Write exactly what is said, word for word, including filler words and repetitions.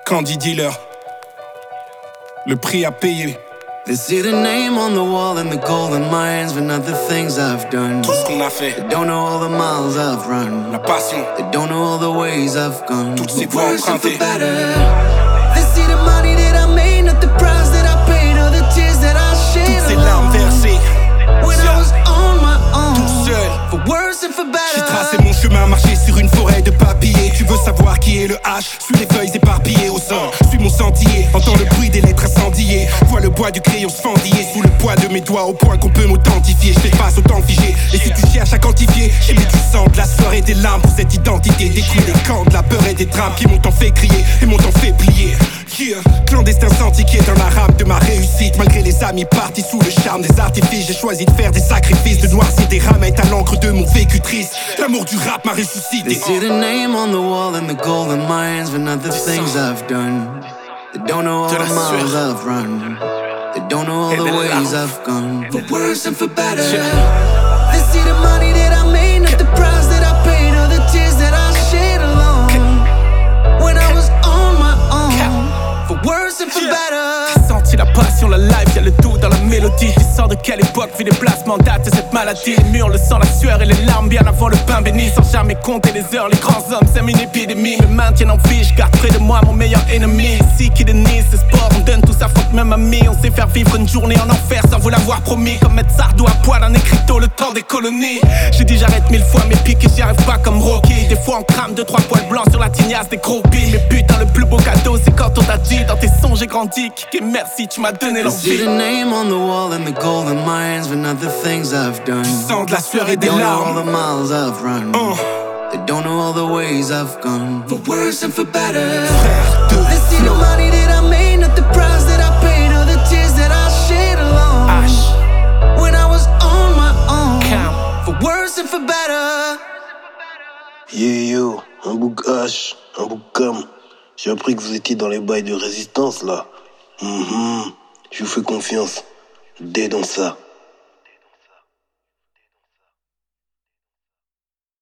Candy Dealer. Le prix à payer. They see the name on the wall and the golden mines, but not the things I've done. Tout ce qu'on a fait. They don't know all the miles I've run. La passion. They don't know all the ways I've gone. Toutes ces voies empruntées. They see the money that I made, not the price that I paid, or the tears that I shed. Toutes ces larmes versées. When I was on my own. Tout seul. For worse and for better. J'ai tracé mon chemin, marché sur une forêt de papier. Tu veux savoir qui est le H? Suis les feuilles éparpillées au sol. Suis mon sentier, entends le bruit des lettres incendiées. Vois le bois du crayon se fendiller sous le poids de mes doigts, au point qu'on peut m'authentifier. Je fais face au temps figé. Et si tu cherches à quantifier, j'ai mis du sang, de la sueur et des larmes pour cette identité. Détruit les camps de la peur et des drames qui m'ont tant fait crier et m'ont tant fait plier. Yeah. Clandestin sentier dans la rame de ma réussite. Malgré les amis partis sous le charme des artifices, j'ai choisi de faire des sacrifices, de noircir des ramettes à l'encre de mon vécu triste. L'amour du rap m'a ressuscité. They see the name on the wall and the golden mines, but not the things I've done. They don't know all the miles I've run. They don't know all the ways I've gone. For worse and for better. They see the money that I made, not the price that I paid, or the tears that I shed alone. When I was on my own. For worse and for better. Senti la passion, la life, y'a le tout dans la mélodie. Tu sors de quelle époque, vu les placements date de cette maladie. Les murs, le sang, la sueur et les larmes, bien avant le pain béni. Sans jamais compter les heures, les grands hommes, c'est une épidémie. Me maintiennent en vie, je garde près de moi mon meilleur ennemi. Ici qui dénise, c'est sport, on donne tout ça, faute même ami. On sait faire vivre une journée en enfer sans vous l'avoir promis. Comme mettre sardo à poil en écriteau, le temps des colonies. J'ai dit j'arrête mille fois mes pics et j'y arrive pas comme Rocky. Des fois on crame deux, trois poils blancs sur la tignasse des gros billes. Mais putain, le plus beau cadeau, c'est quand on t'a dit dans tes songes j'ai grandi. Kiké, merci, tu m'as donné l'envie. See the name on the wall and the golden mines, but not the things I've done. Du sang, de la sueur et des larmes. They larmes. don't know all the miles I've run. Uh. They don't know all the ways I've gone. For worse and for better. Frère de They see the money that I made, not the price that I paid, or the tears that I shed alone. H. When I was on my own. Count. For worse and for better. Yeah yo, un bouc H, un bouc cam. J'ai appris que vous étiez dans les bails de résistance là. Mm-hmm. Je vous fais confiance. Dès dans ça.